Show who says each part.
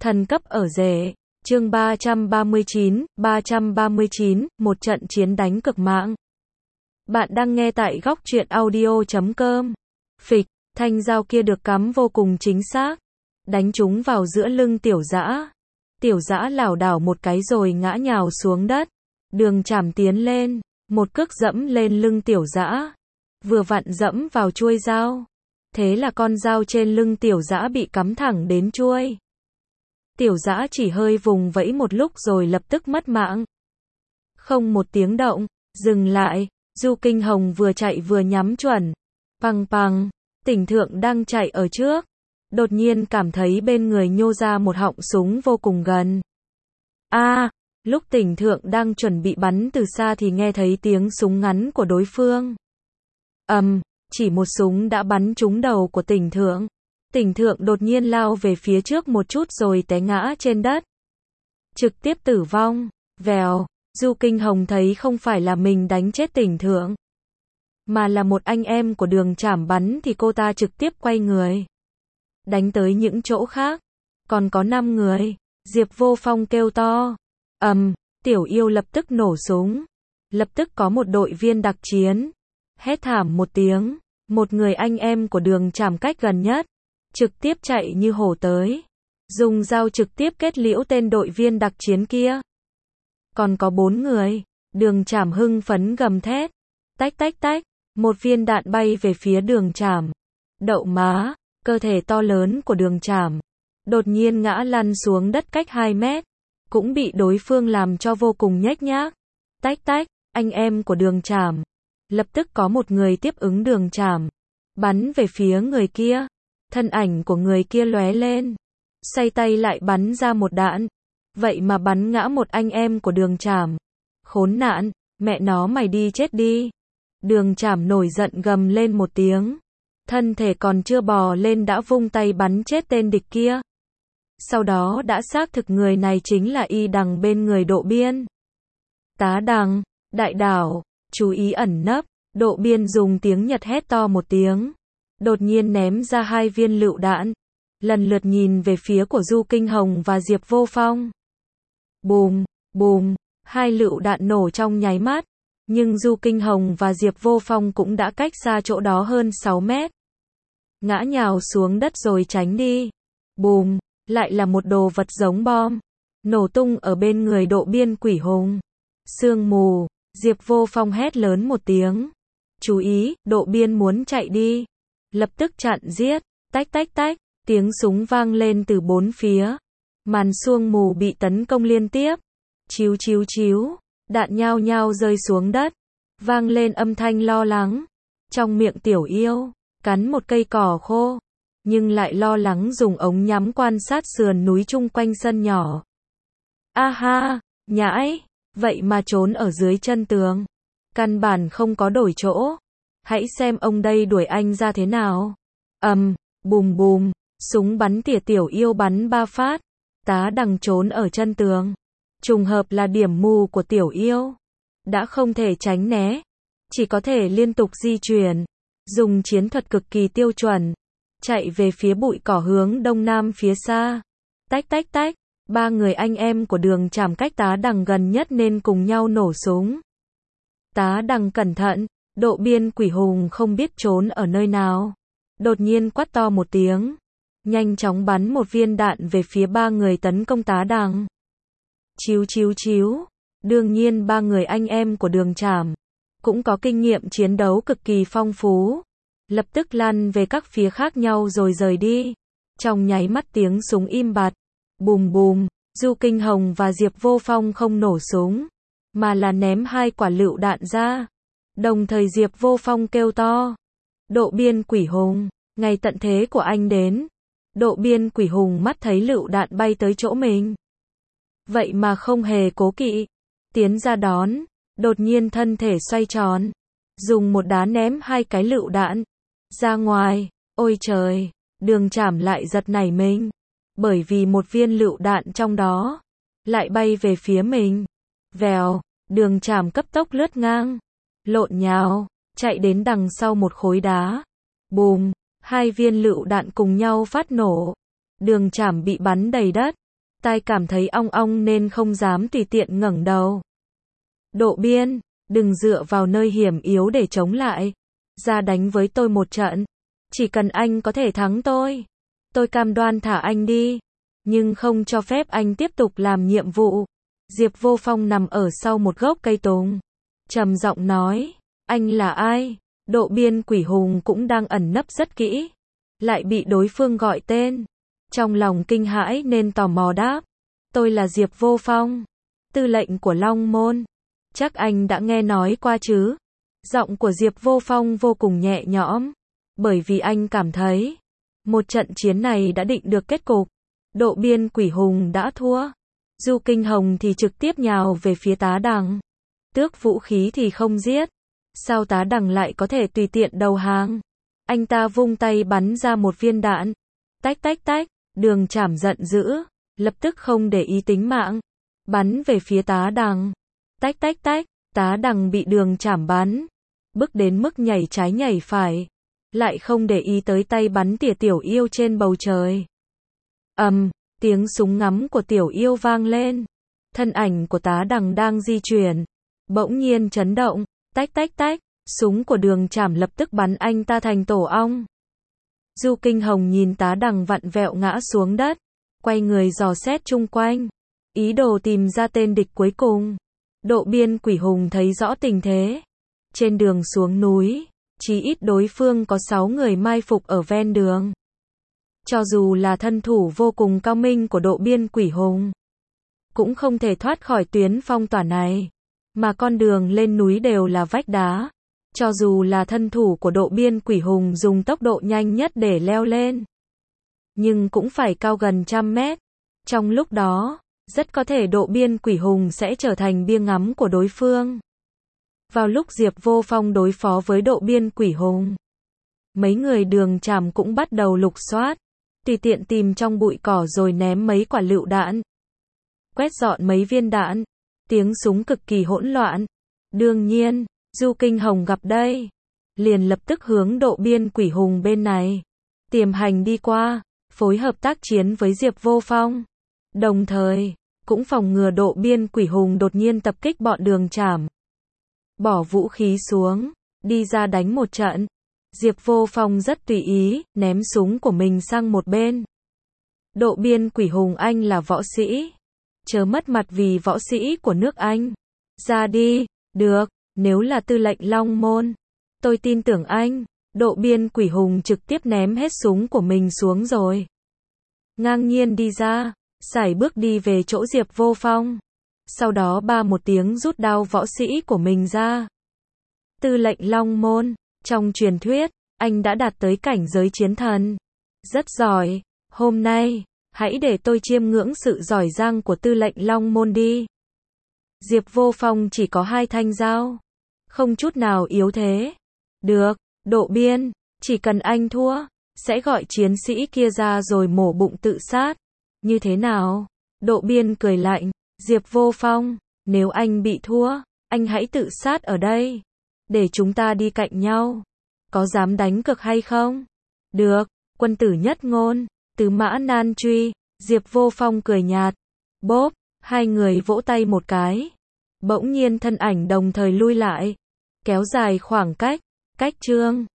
Speaker 1: Thần cấp ở rể. Chương 339, một trận chiến đánh cực mạng. Bạn đang nghe tại góc truyện audio.com. Phịch, thanh dao kia được cắm vô cùng chính xác, đánh trúng vào giữa lưng Tiểu Dã. Tiểu Dã lảo đảo một cái rồi ngã nhào xuống đất. Đường Trảm tiến lên, một cước dẫm lên lưng Tiểu Dã, vừa vặn dẫm vào chuôi dao. Thế là con dao trên lưng Tiểu Dã bị cắm thẳng đến chuôi. Tiểu Dã chỉ hơi vùng vẫy một lúc rồi lập tức mất mạng. Không một tiếng động, dừng lại, Du Kinh Hồng vừa chạy vừa nhắm chuẩn. Pằng pằng, Tỉnh Thượng đang chạy ở trước, đột nhiên cảm thấy bên người nhô ra một họng súng vô cùng gần. Lúc Tỉnh Thượng đang chuẩn bị bắn từ xa thì nghe thấy tiếng súng ngắn của đối phương. Chỉ một súng đã bắn trúng đầu của Tỉnh Thượng. Tỉnh Thượng đột nhiên lao về phía trước một chút rồi té ngã trên đất, trực tiếp tử vong. Vèo, Du Kinh Hồng thấy không phải là mình đánh chết Tỉnh Thượng, mà là một anh em của Đường Trảm bắn thì cô ta trực tiếp quay người, đánh tới những chỗ khác. Còn có 5 người. Diệp Vô Phong kêu to. Tiểu Yêu lập tức nổ súng. Lập tức có một đội viên đặc chiến hét thảm một tiếng. Một người anh em của Đường Trảm cách gần nhất trực tiếp chạy như hổ tới, dùng dao trực tiếp kết liễu tên đội viên đặc chiến kia. Còn có 4 người. Đường Trảm hưng phấn gầm thét. Tách tách tách, một viên đạn bay về phía Đường Trảm. Đậu má, cơ thể to lớn của Đường Trảm đột nhiên ngã lăn xuống đất cách 2 mét, cũng bị đối phương làm cho vô cùng nhếch nhác. Tách tách, anh em của Đường Trảm. Lập tức có một người tiếp ứng Đường Trảm, bắn về phía người kia. Thân ảnh của người kia lóe lên, xoay tay lại bắn ra một đạn. Vậy mà bắn ngã một anh em của Đường Trảm. Khốn nạn, mẹ nó mày đi chết đi. Đường Trảm nổi giận gầm lên một tiếng. Thân thể còn chưa bò lên đã vung tay bắn chết tên địch kia. Sau đó đã xác thực người này chính là Y Đằng bên người Độ Biên. Tá Đằng, đại đảo, chú ý ẩn nấp. Độ Biên dùng tiếng Nhật hét to một tiếng, đột nhiên ném ra 2 viên lựu đạn, lần lượt nhìn về phía của Du Kinh Hồng và Diệp Vô Phong. Bùm, bùm, 2 lựu đạn nổ trong nháy mắt, nhưng Du Kinh Hồng và Diệp Vô Phong cũng đã cách xa chỗ đó hơn 6 mét. Ngã nhào xuống đất rồi tránh đi. Bùm, lại là một đồ vật giống bom, nổ tung ở bên người Độ Biên Quỷ Hùng. Sương mù, Diệp Vô Phong hét lớn một tiếng. Chú ý, Độ Biên muốn chạy đi. Lập tức chặn giết. Tách tách tách, tiếng súng vang lên từ 4 phía. Màn sương mù bị tấn công liên tiếp. Chíu chíu chíu, đạn nhao nhao rơi xuống đất. Vang lên âm thanh lo lắng. Trong miệng Tiểu Yêu cắn một cây cỏ khô, nhưng lại lo lắng dùng ống nhắm quan sát sườn núi chung quanh sân nhỏ. Nhãi, vậy mà trốn ở dưới chân tường, căn bản không có đổi chỗ. Hãy xem ông đây đuổi anh ra thế nào. Bùm bùm, súng bắn tỉa Tiểu Yêu bắn 3 phát. Tá Đằng trốn ở chân tường. Trùng hợp là điểm mù của Tiểu Yêu, đã không thể tránh né, chỉ có thể liên tục di chuyển, dùng chiến thuật cực kỳ tiêu chuẩn, chạy về phía bụi cỏ hướng đông nam phía xa. Tách tách tách, 3 người anh em của Đường Trảm cách Tá Đằng gần nhất nên cùng nhau nổ súng. Tá Đằng cẩn thận. Độ Biên Quỷ Hùng không biết trốn ở nơi nào, đột nhiên quát to một tiếng, nhanh chóng bắn một viên đạn về phía 3 người tấn công Tá Đằng. Chíu chíu chíu, đương nhiên 3 người anh em của Đường Trảm cũng có kinh nghiệm chiến đấu cực kỳ phong phú, lập tức lăn về các phía khác nhau rồi rời đi. Trong nháy mắt tiếng súng im bặt. Bùm bùm, Du Kinh Hồng và Diệp Vô Phong không nổ súng, mà là ném 2 quả lựu đạn ra. Đồng thời Diệp Vô Phong kêu to. Độ Biên Quỷ Hùng, ngày tận thế của anh đến. Độ Biên Quỷ Hùng mắt thấy lựu đạn bay tới chỗ mình, vậy mà không hề cố kỵ, tiến ra đón. Đột nhiên thân thể xoay tròn, dùng một đá ném 2 cái lựu đạn ra ngoài. Ôi trời, Đường Trảm lại giật nảy mình, bởi vì một viên lựu đạn trong đó lại bay về phía mình. Vèo, Đường Trảm cấp tốc lướt ngang, lộn nhào, chạy đến đằng sau một khối đá. Bùm, 2 viên lựu đạn cùng nhau phát nổ. Đường Trảm bị bắn đầy đất, tai cảm thấy ong ong nên không dám tùy tiện ngẩng đầu. Độ Biên, đừng dựa vào nơi hiểm yếu để chống lại. Ra đánh với tôi một trận. Chỉ cần anh có thể thắng tôi cam đoan thả anh đi. Nhưng không cho phép anh tiếp tục làm nhiệm vụ. Diệp Vô Phong nằm ở sau một gốc cây tùng. Trầm giọng nói, anh là ai? Độ Biên quỷ hùng cũng đang ẩn nấp rất kỹ. Lại bị đối phương gọi tên. Trong lòng kinh hãi nên tò mò đáp. Tôi là Diệp Vô Phong, tư lệnh của Long Môn. Chắc anh đã nghe nói qua chứ? Giọng của Diệp Vô Phong vô cùng nhẹ nhõm. Bởi vì anh cảm thấy, một trận chiến này đã định được kết cục. Độ Biên quỷ hùng đã thua. Du Kinh Hồng thì trực tiếp nhào về phía Tá Đằng. Tước vũ khí thì không giết. Sao Tá Đằng lại có thể tùy tiện đầu hàng? Anh ta vung tay bắn ra một viên đạn. Tách tách tách, Đường Trảm giận dữ, lập tức không để ý tính mạng, bắn về phía Tá Đằng. Tách tách tách, Tá Đằng bị Đường Trảm bắn, bức đến mức nhảy trái nhảy phải, lại không để ý tới tay bắn tỉa Tiểu Yêu trên bầu trời. Tiếng súng ngắm của Tiểu Yêu vang lên. Thân ảnh của Tá Đằng đang di chuyển, bỗng nhiên chấn động, tách tách tách, súng của Đường Trảm lập tức bắn anh ta thành tổ ong. Du Kinh Hồng nhìn Tá Đằng vặn vẹo ngã xuống đất, quay người dò xét chung quanh, ý đồ tìm ra tên địch cuối cùng. Độ Biên quỷ hùng thấy rõ tình thế. Trên đường xuống núi, chí ít đối phương có 6 người mai phục ở ven đường. Cho dù là thân thủ vô cùng cao minh của Độ Biên quỷ hùng, cũng không thể thoát khỏi tuyến phong tỏa này. Mà con đường lên núi đều là vách đá. Cho dù là thân thủ của Độ Biên quỷ hùng dùng tốc độ nhanh nhất để leo lên, nhưng cũng phải cao gần 100 mét. Trong lúc đó, rất có thể Độ Biên quỷ hùng sẽ trở thành bia ngắm của đối phương. Vào lúc Diệp Vô Phong đối phó với Độ Biên quỷ hùng, mấy người Đường Trảm cũng bắt đầu lục soát, tùy tiện tìm trong bụi cỏ rồi ném mấy quả lựu đạn, quét dọn mấy viên đạn, tiếng súng cực kỳ hỗn loạn. Đương nhiên, Du Kinh Hồng gặp đây, liền lập tức hướng Độ Biên quỷ hùng bên này tiềm hành đi qua, phối hợp tác chiến với Diệp Vô Phong. Đồng thời, cũng phòng ngừa Độ Biên quỷ hùng đột nhiên tập kích bọn Đường Trảm. Bỏ vũ khí xuống, đi ra đánh một trận. Diệp Vô Phong rất tùy ý, ném súng của mình sang một bên. Độ Biên quỷ hùng anh là võ sĩ, chớ mất mặt vì võ sĩ của nước Anh. Ra đi, được, nếu là tư lệnh Long Môn, tôi tin tưởng anh. Độ Biên quỷ hùng trực tiếp ném hết súng của mình xuống rồi ngang nhiên đi ra, sải bước đi về chỗ Diệp Vô Phong. Sau đó ba một tiếng rút đao võ sĩ của mình ra. Tư lệnh Long Môn, trong truyền thuyết, anh đã đạt tới cảnh giới chiến thần. Rất giỏi, hôm nay, hãy để tôi chiêm ngưỡng sự giỏi giang của tư lệnh Long Môn đi. Diệp Vô Phong chỉ có 2 thanh dao, không chút nào yếu thế. Được, Độ Biên, chỉ cần anh thua, sẽ gọi chiến sĩ kia ra rồi mổ bụng tự sát. Như thế nào? Độ Biên cười lạnh. Diệp Vô Phong, nếu anh bị thua, anh hãy tự sát ở đây, để chúng ta đi cạnh nhau. Có dám đánh cược hay không? Được, quân tử nhất ngôn, tứ mã nan truy. Diệp Vô Phong cười nhạt. Bốp, hai người vỗ tay một cái. Bỗng nhiên thân ảnh đồng thời lui lại, kéo dài khoảng cách. Cách chương